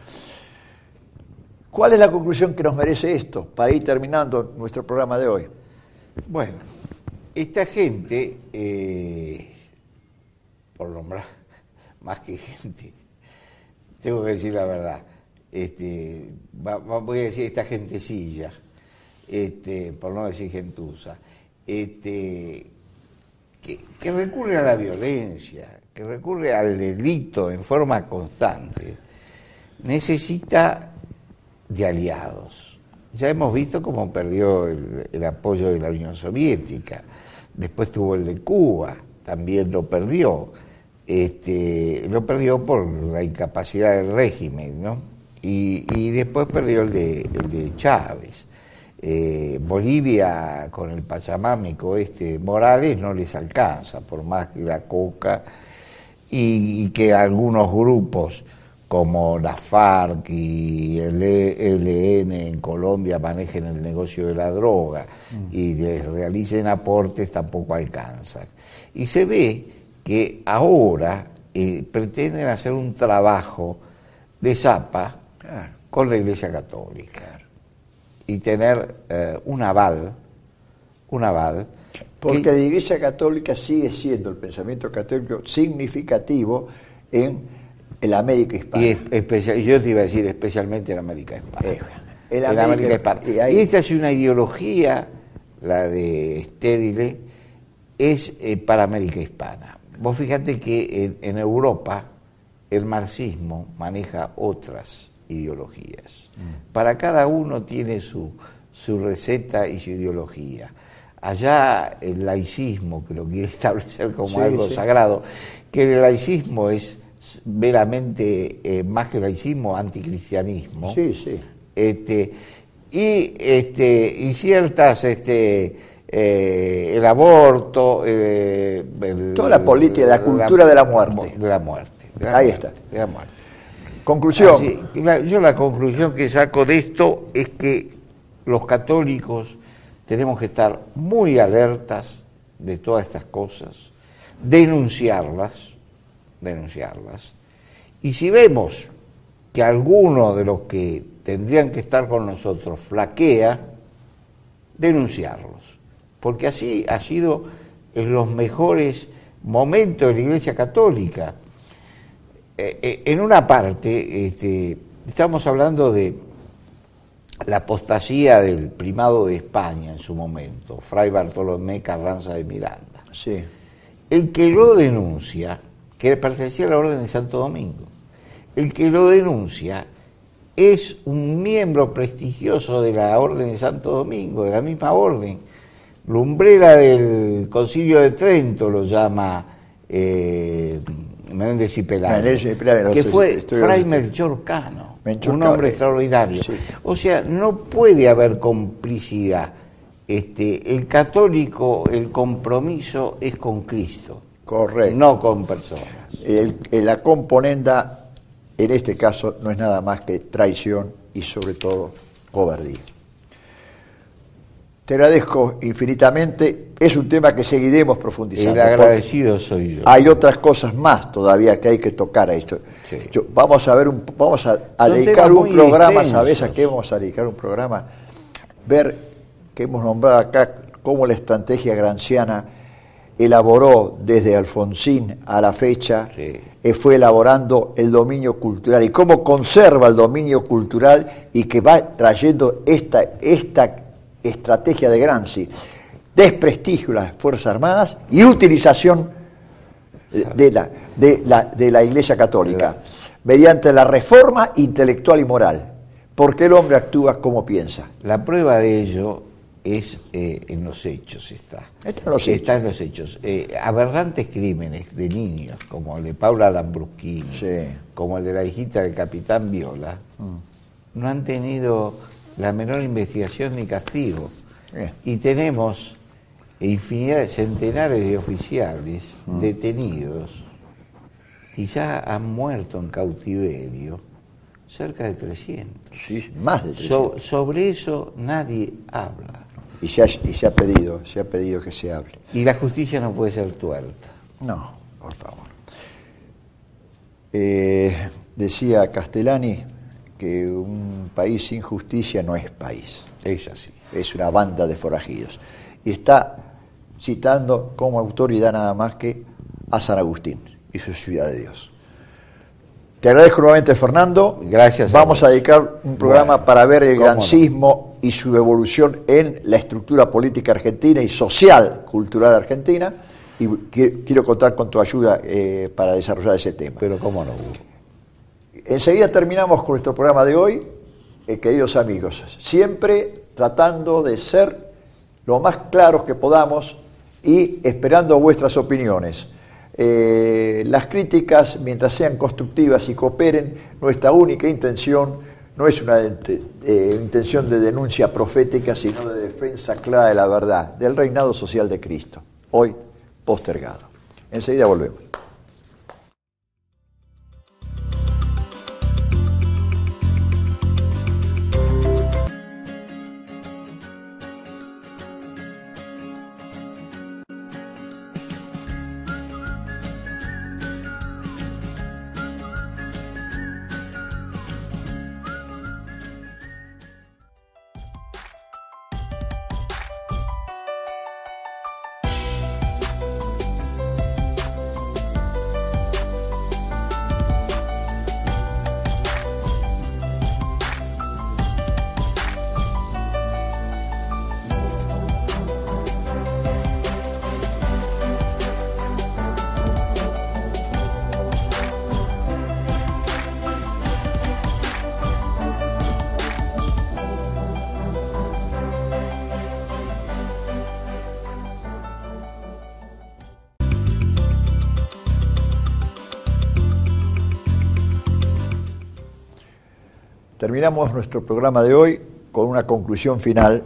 ¿Cuál es la conclusión que nos merece esto para ir terminando nuestro programa de hoy? Bueno, esta gente, eh, por nombrar más que gente, tengo que decir la verdad, este, va, va, voy a decir esta gentecilla, este, por no decir gentuza, este, que, que recurre a la violencia, que recurre al delito en forma constante, necesita de aliados. Ya hemos visto cómo perdió el, el apoyo de la Unión Soviética, después tuvo el de Cuba, también lo perdió, este, lo perdió por la incapacidad del régimen, ¿no? y, y después perdió el de, el de Chávez. Eh, Bolivia con el pachamámico este Morales no les alcanza, por más que la coca y, y que algunos grupos como la FARC y el E L N en Colombia manejen el negocio de la droga mm. y les realicen aportes, tampoco alcanzan. Y se ve que ahora eh, pretenden hacer un trabajo de zapa claro. con la Iglesia Católica claro. y tener eh, un aval, un aval. Porque que, la Iglesia Católica sigue siendo el pensamiento católico significativo en el América Hispana. Y especial, yo te iba a decir especialmente en América Hispana. Eh, el América, América Hispana. Y, ahí, y esta es una ideología, la de Stedile, es eh, para América Hispana. Vos fíjate que en, en Europa el marxismo maneja otras ideologías. Mm. Para cada uno tiene su, su receta y su ideología. Allá el laicismo, que lo quiere establecer como sí, algo sí. sagrado, que el laicismo es veramente, eh, más que laicismo, anticristianismo. Sí, sí. Este, y, este, y ciertas... Este, Eh, el aborto, eh, el, toda la política, la cultura la, de la muerte. De la muerte. De la Ahí muerte, está. De la muerte. Conclusión. Así, la, yo la conclusión que saco de esto es que los católicos tenemos que estar muy alertas de todas estas cosas, denunciarlas, denunciarlas. Y si vemos que alguno de los que tendrían que estar con nosotros flaquea, denunciarlos. Porque así ha sido en los mejores momentos de la Iglesia Católica. Eh, eh, en una parte, este, estamos hablando de la apostasía del primado de España en su momento, Fray Bartolomé Carranza de Miranda. Sí. El que lo denuncia, que pertenecía a la Orden de Santo Domingo, el que lo denuncia es un miembro prestigioso de la Orden de Santo Domingo, de la misma orden. Lumbrera del Concilio de Trento lo llama eh, Menéndez y Pelayo, que fue Fray Melchor Cano, Melchor un hombre extraordinario. Sí. O sea, no puede haber complicidad. Este, el católico, el compromiso es con Cristo, correcto, no con personas. El, la componenda, en este caso, no es nada más que traición y sobre todo cobardía. Te agradezco infinitamente, es un tema que seguiremos profundizando. El agradecido soy yo. Hay otras cosas más todavía que hay que tocar a esto. Sí. Yo, vamos a ver, un, vamos a, a dedicar un programa, ¿sabes a qué vamos a dedicar un programa? Ver que hemos nombrado acá cómo la estrategia granciana elaboró desde Alfonsín a la fecha, sí. eh, fue elaborando el dominio cultural y cómo conserva el dominio cultural y que va trayendo esta, esta estrategia de Gramsci, desprestigio de las Fuerzas Armadas y utilización de la, de la, de la Iglesia Católica, mediante la reforma intelectual y moral, porque el hombre actúa como piensa. La prueba de ello es eh, en los hechos, está. Está en los hechos. Está en los hechos. Eh, aberrantes crímenes de niños, como el de Paula Lambruschini, sí. como el de la hijita del capitán Viola, mm. no han tenido la menor investigación ni castigo. Eh. Y tenemos infinidad de centenares de oficiales mm. detenidos y ya han muerto en cautiverio cerca de trescientos. Sí, más de trescientos. So, sobre eso nadie habla. Y se, ha, y se ha pedido, se ha pedido que se hable. Y la justicia no puede ser tuerta. No, por favor. Eh, decía Castellani que un país sin justicia no es país. Es así. Es una banda de forajidos. Y está citando como autoridad nada más que a San Agustín y su Ciudad de Dios. Te agradezco nuevamente, Fernando. Gracias. Vamos a, a dedicar un programa bueno, para ver el gramscismo no? y su evolución en la estructura política argentina y social, cultural argentina. Y quiero contar con tu ayuda eh, para desarrollar ese tema. Pero cómo no. Enseguida terminamos con nuestro programa de hoy, eh, queridos amigos. Siempre tratando de ser lo más claros que podamos y esperando vuestras opiniones. Eh, las críticas, mientras sean constructivas y cooperen, nuestra única intención no es una eh, intención de denuncia profética, sino de defensa clara de la verdad, del reinado social de Cristo, hoy postergado. Enseguida volvemos. Terminamos nuestro programa de hoy con una conclusión final.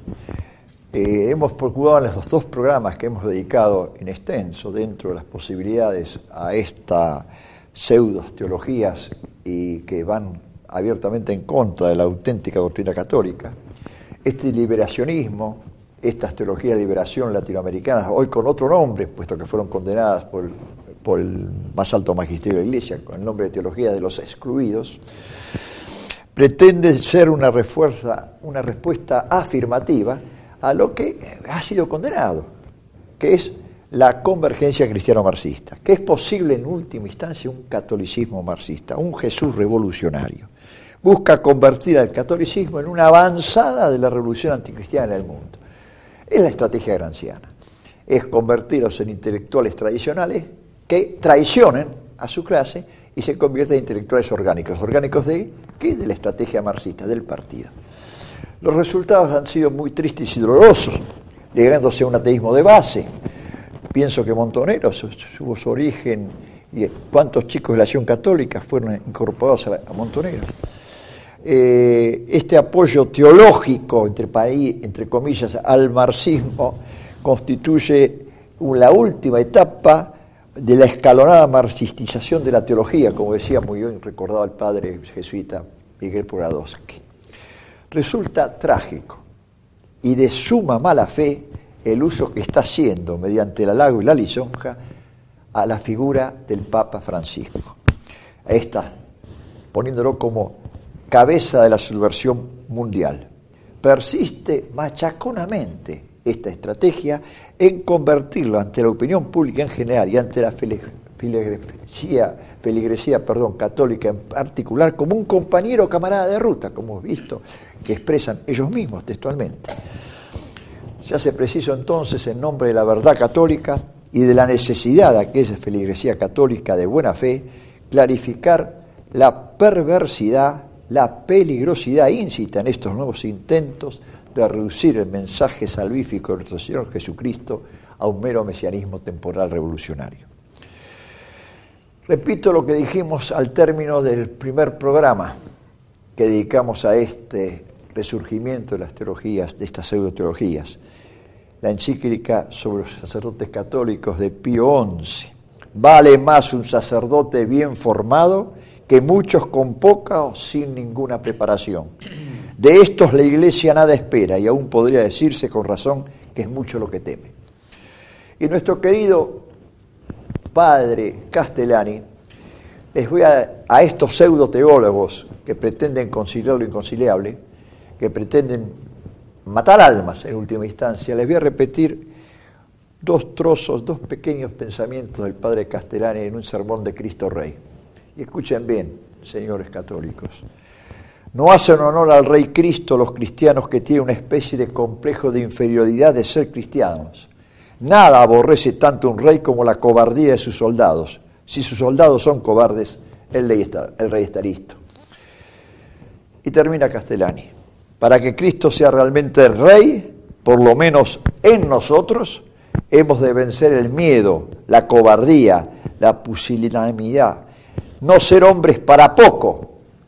Eh, hemos procurado en los dos programas que hemos dedicado en extenso, dentro de las posibilidades, a estas pseudo-teologías y que van abiertamente en contra de la auténtica doctrina católica, este liberacionismo, estas teologías de liberación latinoamericanas, hoy con otro nombre, puesto que fueron condenadas por, por el más alto magisterio de la Iglesia, con el nombre de teología de los excluidos, pretende ser una, refuerza, una respuesta afirmativa a lo que ha sido condenado, que es la convergencia cristiano-marxista, que es posible en última instancia un catolicismo marxista, un Jesús revolucionario. Busca convertir al catolicismo en una avanzada de la revolución anticristiana en el mundo. Es la estrategia granciana, es convertirlos en intelectuales tradicionales que traicionen a su clase y se convierten en intelectuales orgánicos. ¿Orgánicos de qué? De la estrategia marxista, del partido. Los resultados han sido muy tristes y dolorosos, llegándose a un ateísmo de base. Pienso que Montonero tuvo su origen, y cuántos chicos de la Acción Católica fueron incorporados a Montonero. Eh, este apoyo teológico, entre, entre comillas, al marxismo, constituye la última etapa de la escalonada marxistización de la teología, como decía muy bien recordado el padre jesuita Miguel Poradowski. Resulta trágico y de suma mala fe el uso que está haciendo, mediante el halago y la lisonja, a la figura del Papa Francisco. Esta, poniéndolo como cabeza de la subversión mundial. Persiste machaconamente esta estrategia en convertirlo ante la opinión pública en general y ante la feligresía, feligresía perdón, católica en particular como un compañero o camarada de ruta, como hemos visto, que expresan ellos mismos textualmente. Se hace preciso entonces, en nombre de la verdad católica y de la necesidad de aquella feligresía católica de buena fe, clarificar la perversidad, la peligrosidad íncita en estos nuevos intentos de reducir el mensaje salvífico de nuestro Señor Jesucristo a un mero mesianismo temporal revolucionario. Repito lo que dijimos al término del primer programa que dedicamos a este resurgimiento de las teologías, de estas pseudoteologías, la encíclica sobre los sacerdotes católicos de Pío once. Vale más un sacerdote bien formado que muchos con poca o sin ninguna preparación. De estos la Iglesia nada espera y aún podría decirse con razón que es mucho lo que teme. Y nuestro querido padre Castellani, les voy a, a estos pseudoteólogos que pretenden conciliar lo inconciliable, que pretenden matar almas en última instancia, les voy a repetir dos trozos, dos pequeños pensamientos del padre Castellani en un sermón de Cristo Rey. Y escuchen bien, señores católicos. No hacen honor al Rey Cristo los cristianos que tienen una especie de complejo de inferioridad de ser cristianos. Nada aborrece tanto un rey como la cobardía de sus soldados. Si sus soldados son cobardes, el rey está, el rey está listo. Y termina Castellani. Para que Cristo sea realmente el Rey, por lo menos en nosotros, hemos de vencer el miedo, la cobardía, la pusilanimidad. No ser hombres para poco,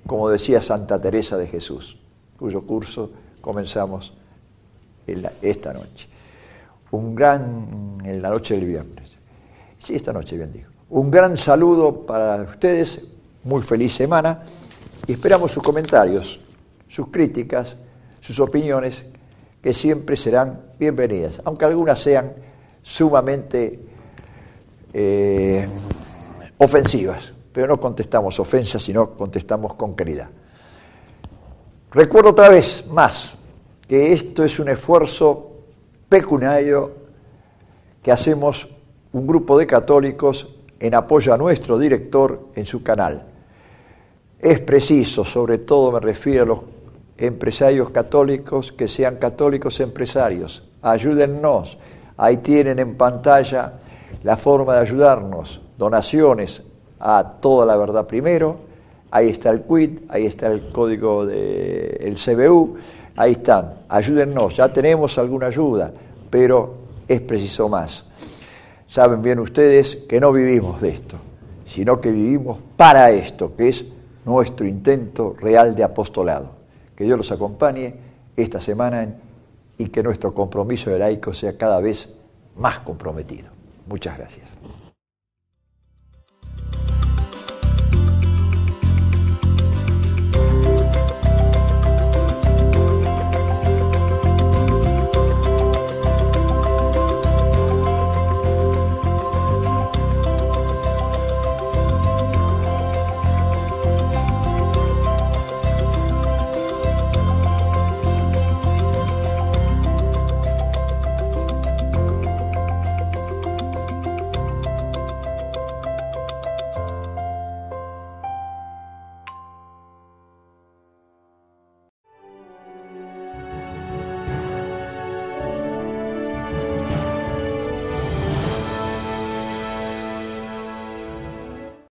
como decía Santa Teresa de Jesús, cuyo curso comenzamos en la, esta noche. Un gran, en la noche del viernes. Sí, esta noche, bien digo. Un gran saludo para ustedes, muy feliz semana, y esperamos sus comentarios, sus críticas, sus opiniones, que siempre serán bienvenidas, aunque algunas sean sumamente eh, ofensivas, pero no contestamos ofensas, sino contestamos con caridad. Recuerdo otra vez más que esto es un esfuerzo pecuniario que hacemos un grupo de católicos en apoyo a nuestro director en su canal. Es preciso, sobre todo me refiero a los empresarios católicos, que sean católicos empresarios. Ayúdennos. Ahí tienen en pantalla la forma de ayudarnos. Donaciones a Toda la Verdad Primero. Ahí está el quit, ahí está el código del C B U. Ahí están. Ayúdennos. Ya tenemos alguna ayuda, pero es preciso más. Saben bien ustedes que no vivimos de esto, sino que vivimos para esto, que es nuestro intento real de apostolado. Que Dios los acompañe esta semana y que nuestro compromiso de laico sea cada vez más comprometido. Muchas gracias.